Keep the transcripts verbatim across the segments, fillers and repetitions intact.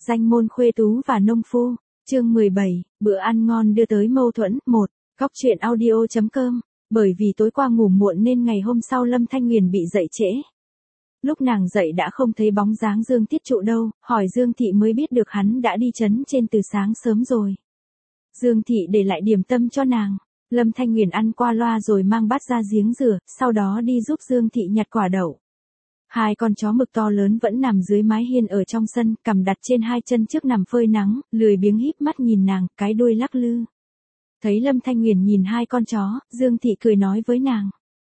Danh môn khuê tú và nông phu, chương mười bảy, bữa ăn ngon đưa tới mâu thuẫn, một, Cóc truyện audio.com, bởi vì tối qua ngủ muộn nên ngày hôm sau Lâm Thanh Nguyền bị dậy trễ. Lúc nàng dậy đã không thấy bóng dáng Dương Tiết Trụ đâu, hỏi Dương Thị mới biết được hắn đã đi trấn trên từ sáng sớm rồi. Dương Thị để lại điểm tâm cho nàng, Lâm Thanh Nguyền ăn qua loa rồi mang bát ra giếng rửa, sau đó đi giúp Dương Thị nhặt quả đậu. Hai con chó mực to lớn vẫn nằm dưới mái hiên ở trong sân, cằm đặt trên hai chân trước nằm phơi nắng, lười biếng híp mắt nhìn nàng, cái đuôi lắc lư. Thấy Lâm Thanh Nguyền nhìn hai con chó, Dương Thị cười nói với nàng.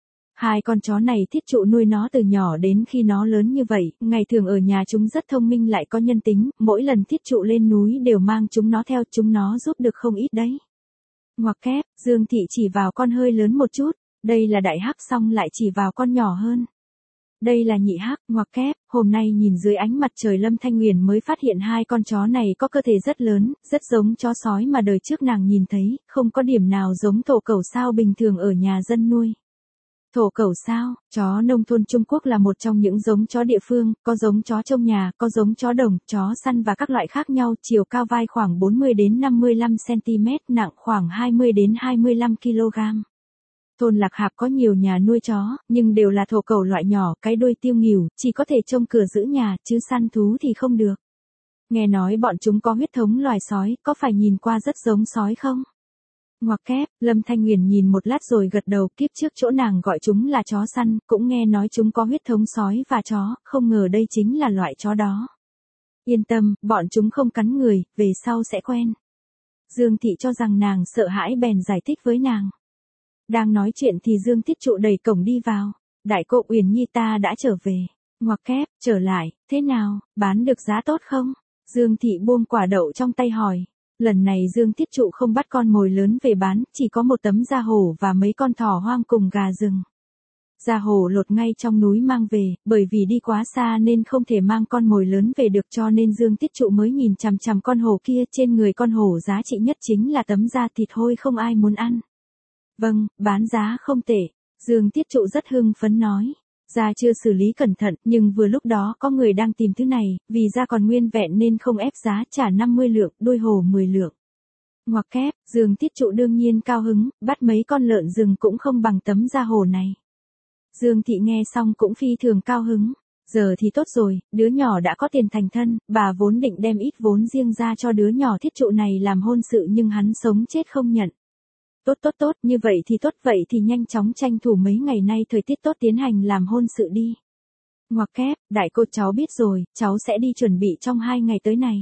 Hai con chó này Tiết Trụ nuôi nó từ nhỏ đến khi nó lớn như vậy, ngày thường ở nhà chúng rất thông minh lại có nhân tính, mỗi lần Tiết Trụ lên núi đều mang chúng nó theo, chúng nó giúp được không ít đấy. Ngoặc kép, Dương Thị chỉ vào con hơi lớn một chút, đây là đại hắc, xong lại chỉ vào con nhỏ hơn. Đây là nhị hắc, ngoặc kép, hôm nay nhìn dưới ánh mặt trời Lâm Thanh Nguyền mới phát hiện hai con chó này có cơ thể rất lớn, rất giống chó sói mà đời trước nàng nhìn thấy, không có điểm nào giống thổ cẩu sao bình thường ở nhà dân nuôi. Thổ cẩu sao, chó nông thôn Trung Quốc là một trong những giống chó địa phương, có giống chó trong nhà, có giống chó đồng, chó săn và các loại khác nhau, chiều cao vai khoảng bốn mươi đến năm mươi lăm xăng-ti-mét, nặng khoảng hai mươi đến hai mươi lăm ki lô gam. Thôn Lạc Hạp có nhiều nhà nuôi chó, nhưng đều là thổ cẩu loại nhỏ, cái đuôi tiêu nghỉu, chỉ có thể trông cửa giữ nhà, chứ săn thú thì không được. Nghe nói bọn chúng có huyết thống loài sói, có phải nhìn qua rất giống sói không? Ngoặc kép, Lâm Thanh Nguyền nhìn một lát rồi gật đầu, kiếp trước chỗ nàng gọi chúng là chó săn, cũng nghe nói chúng có huyết thống sói và chó, không ngờ đây chính là loại chó đó. Yên tâm, bọn chúng không cắn người, về sau sẽ quen. Dương Thị cho rằng nàng sợ hãi bèn giải thích với nàng. Đang nói chuyện thì Dương Tiết Trụ đẩy cổng đi vào. Đại cô Uyển Nhi ta đã trở về. Ngoặc kép, trở lại, thế nào, bán được giá tốt không? Dương Thị buông quả đậu trong tay hỏi. Lần này Dương Tiết Trụ không bắt con mồi lớn về bán, chỉ có một tấm da hổ và mấy con thỏ hoang cùng gà rừng. Da hổ lột ngay trong núi mang về, bởi vì đi quá xa nên không thể mang con mồi lớn về được, cho nên Dương Tiết Trụ mới nhìn chằm chằm con hổ kia. Trên người con hổ giá trị nhất chính là tấm da thịt hôi không ai muốn ăn. Vâng, bán giá không tệ. Dương Tiết Trụ rất hưng phấn nói. Da chưa xử lý cẩn thận, nhưng vừa lúc đó có người đang tìm thứ này, vì da còn nguyên vẹn nên không ép giá, trả năm mươi lượng, đuôi hổ mười lượng. Ngoặc kép, Dương Tiết Trụ đương nhiên cao hứng, bắt mấy con lợn rừng cũng không bằng tấm da hổ này. Dương Thị nghe xong cũng phi thường cao hứng. Giờ thì tốt rồi, đứa nhỏ đã có tiền thành thân, bà vốn định đem ít vốn riêng ra cho đứa nhỏ Tiết Trụ này làm hôn sự nhưng hắn sống chết không nhận. Tốt tốt tốt, như vậy thì tốt, vậy thì nhanh chóng tranh thủ mấy ngày nay thời tiết tốt tiến hành làm hôn sự đi. Ngoặc kép, đại cô cháu biết rồi, cháu sẽ đi chuẩn bị trong hai ngày tới này.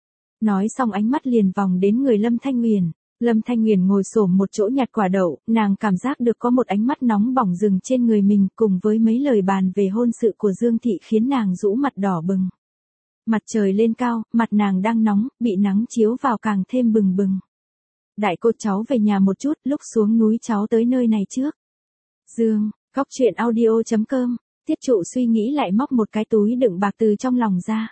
Nói xong ánh mắt liền vòng đến người Lâm Thanh Nguyền. Lâm Thanh Nguyền ngồi xổm một chỗ nhặt quả đậu, nàng cảm giác được có một ánh mắt nóng bỏng dừng trên người mình, cùng với mấy lời bàn về hôn sự của Dương Thị khiến nàng rũ mặt đỏ bừng. Mặt trời lên cao, mặt nàng đang nóng, bị nắng chiếu vào càng thêm bừng bừng. Đại cô cháu về nhà một chút, lúc xuống núi cháu tới nơi này trước. Dương, Cóc truyện audio.com, Tiết Trụ suy nghĩ lại móc một cái túi đựng bạc từ trong lòng ra.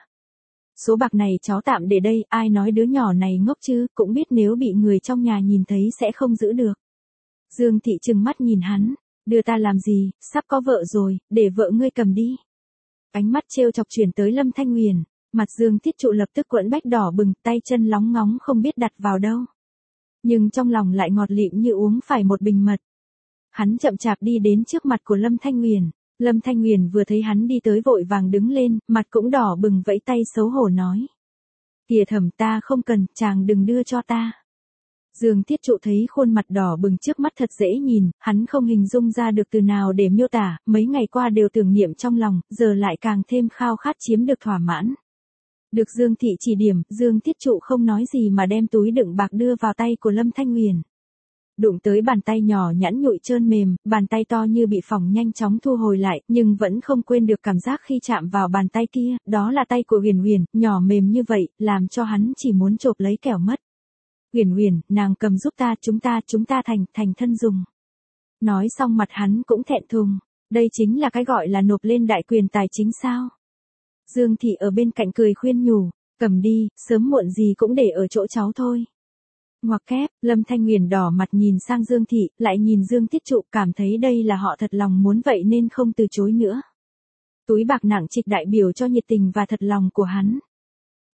Số bạc này cháu tạm để đây, ai nói đứa nhỏ này ngốc chứ, cũng biết nếu bị người trong nhà nhìn thấy sẽ không giữ được. Dương Thị trừng mắt nhìn hắn, đưa ta làm gì, sắp có vợ rồi, để vợ ngươi cầm đi. Ánh mắt trêu chọc chuyển tới Lâm Thanh Nguyền, mặt Dương Tiết Trụ lập tức quẫn bách đỏ bừng, tay chân lóng ngóng không biết đặt vào đâu. Nhưng trong lòng lại ngọt lịm như uống phải một bình mật. Hắn chậm chạp đi đến trước mặt của Lâm Thanh Nguyền. Lâm Thanh Nguyền vừa thấy hắn đi tới vội vàng đứng lên, mặt cũng đỏ bừng vẫy tay xấu hổ nói. Kìa thẩm, ta không cần, chàng đừng đưa cho ta. Dương Tiết Trụ thấy khuôn mặt đỏ bừng trước mắt thật dễ nhìn, hắn không hình dung ra được từ nào để miêu tả, mấy ngày qua đều tưởng niệm trong lòng, giờ lại càng thêm khao khát chiếm được thỏa mãn. Được Dương Thị chỉ điểm, Dương Tiết Trụ không nói gì mà đem túi đựng bạc đưa vào tay của Lâm Thanh Nguyền. Đụng tới bàn tay nhỏ nhẵn nhụi trơn mềm, bàn tay to như bị phỏng nhanh chóng thu hồi lại, nhưng vẫn không quên được cảm giác khi chạm vào bàn tay kia, đó là tay của Huyền Huyền, nhỏ mềm như vậy, làm cho hắn chỉ muốn chộp lấy kẻo mất. Huyền Huyền, nàng cầm giúp ta, chúng ta, chúng ta thành, thành thân dùng. Nói xong mặt hắn cũng thẹn thùng, đây chính là cái gọi là nộp lên đại quyền tài chính sao. Dương Thị ở bên cạnh cười khuyên nhủ, cầm đi, sớm muộn gì cũng để ở chỗ cháu thôi. Ngoặc kép, Lâm Thanh Nguyền đỏ mặt nhìn sang Dương Thị, lại nhìn Dương Tiết Trụ, cảm thấy đây là họ thật lòng muốn vậy nên không từ chối nữa. Túi bạc nặng trịch đại biểu cho nhiệt tình và thật lòng của hắn.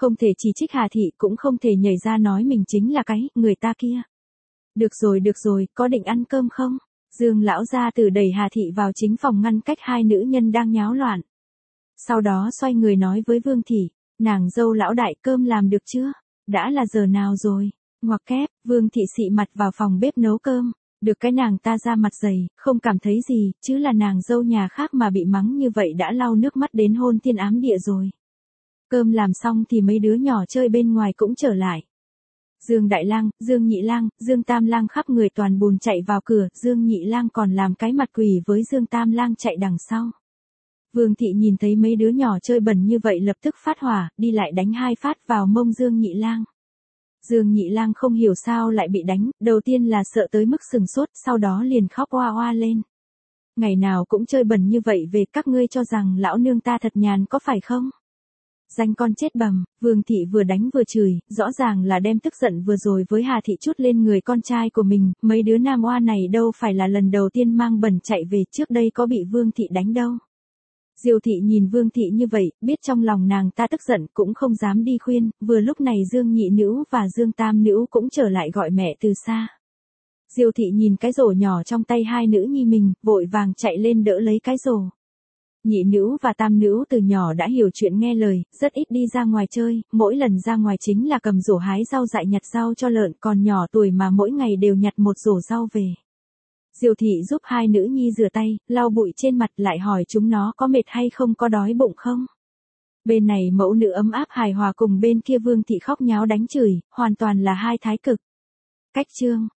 Không thể chỉ trích Hà Thị, cũng không thể nhảy ra nói mình chính là cái, người ta kia. Được rồi được rồi, có định ăn cơm không? Dương lão gia tử đẩy Hà Thị vào chính phòng ngăn cách hai nữ nhân đang nháo loạn. Sau đó xoay người nói với Vương Thị, nàng dâu lão đại cơm làm được chưa? Đã là giờ nào rồi? Ngoặc kép, Vương Thị xị mặt vào phòng bếp nấu cơm. Được cái nàng ta ra mặt dày, không cảm thấy gì, chứ là nàng dâu nhà khác mà bị mắng như vậy đã lau nước mắt đến hôn thiên ám địa rồi. Cơm làm xong thì mấy đứa nhỏ chơi bên ngoài cũng trở lại. Dương Đại Lang, Dương Nhị Lang, Dương Tam Lang khắp người toàn bùn chạy vào cửa, Dương Nhị Lang còn làm cái mặt quỷ với Dương Tam Lang chạy đằng sau. Vương Thị nhìn thấy mấy đứa nhỏ chơi bẩn như vậy lập tức phát hỏa, đi lại đánh hai phát vào mông Dương Nhị Lang. Dương Nhị Lang không hiểu sao lại bị đánh, đầu tiên là sợ tới mức sừng sốt, sau đó liền khóc oa oa lên. Ngày nào cũng chơi bẩn như vậy về, các ngươi cho rằng lão nương ta thật nhàn có phải không? Danh con chết bầm, Vương Thị vừa đánh vừa chửi, rõ ràng là đem tức giận vừa rồi với Hà Thị chút lên người con trai của mình, mấy đứa nam oa này đâu phải là lần đầu tiên mang bẩn chạy về, trước đây có bị Vương Thị đánh đâu. Diêu Thị nhìn Vương Thị như vậy, biết trong lòng nàng ta tức giận, cũng không dám đi khuyên, vừa lúc này Dương Nhị Nữ và Dương Tam Nữ cũng trở lại gọi mẹ từ xa. Diêu Thị nhìn cái rổ nhỏ trong tay hai nữ nhi mình, vội vàng chạy lên đỡ lấy cái rổ. Nhị Nữ và Tam Nữ từ nhỏ đã hiểu chuyện nghe lời, rất ít đi ra ngoài chơi, mỗi lần ra ngoài chính là cầm rổ hái rau dại nhặt rau cho lợn, còn nhỏ tuổi mà mỗi ngày đều nhặt một rổ rau về. Diêu Thị giúp hai nữ nhi rửa tay, lau bụi trên mặt, lại hỏi chúng nó có mệt hay không, có đói bụng không. Bên này mẫu nữ ấm áp hài hòa cùng bên kia Vương Thị khóc nháo đánh chửi, hoàn toàn là hai thái cực. Cách chương